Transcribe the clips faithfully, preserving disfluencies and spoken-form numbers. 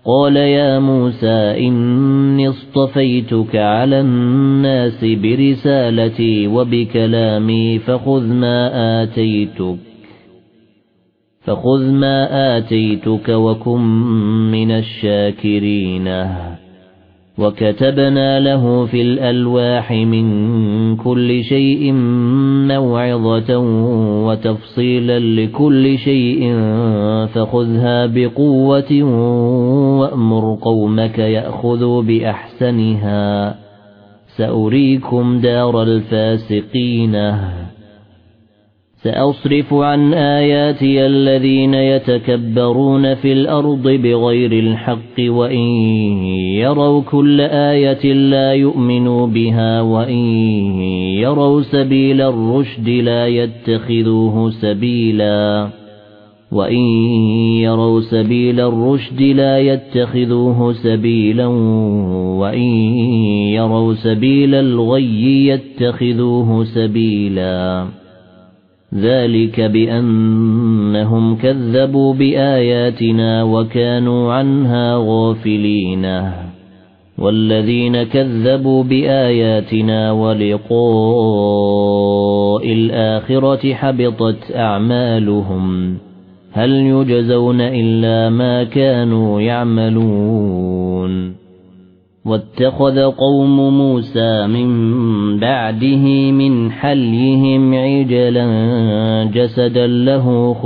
قال يا موسى إني اصطفيتك على الناس برسالتي وبكلامي فخذ ما آتيتك فخذ ما آتيتك وكن من الشاكرين وكتبنا له في الألواح من كل شيء موعظة وتفصيلا لكل شيء فخذها بقوة وأمر قومك يأخذوا بأحسنها سأريكم دار الفاسقين سأصرف عن آياتي الذين يتكبرون في الأرض بغير الحق وإن يروا كل آية لا يؤمنوا بها وإن يروا سبيل الرشد لا يتخذوه سبيلا وإن يروا سبيل الرشد لا يتخذوه سبيلا وإن يروا سبيل الغي يتخذوه سبيلا ذلك بأنهم كذبوا بآياتنا وكانوا عنها غافلين والذين كذبوا بآياتنا ولقاء الآخرة حبطت أعمالهم هل يجزون إلا ما كانوا يعملون واتخذ قوم موسى من بعده من حليهم عجلا جسدا له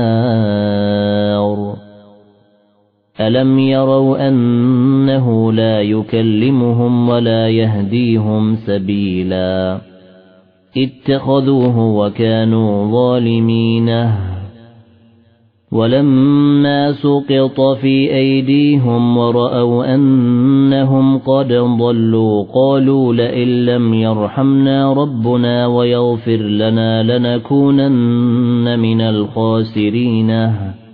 خوار ألم يروا أنه لا يكلمهم ولا يهديهم سبيلا اتخذوه وكانوا ظالمين ولما سقط في أيديهم ورأوا أنهم قد ضلوا قالوا لئن لم يرحمنا ربنا ويغفر لنا لنكونن من الخاسرين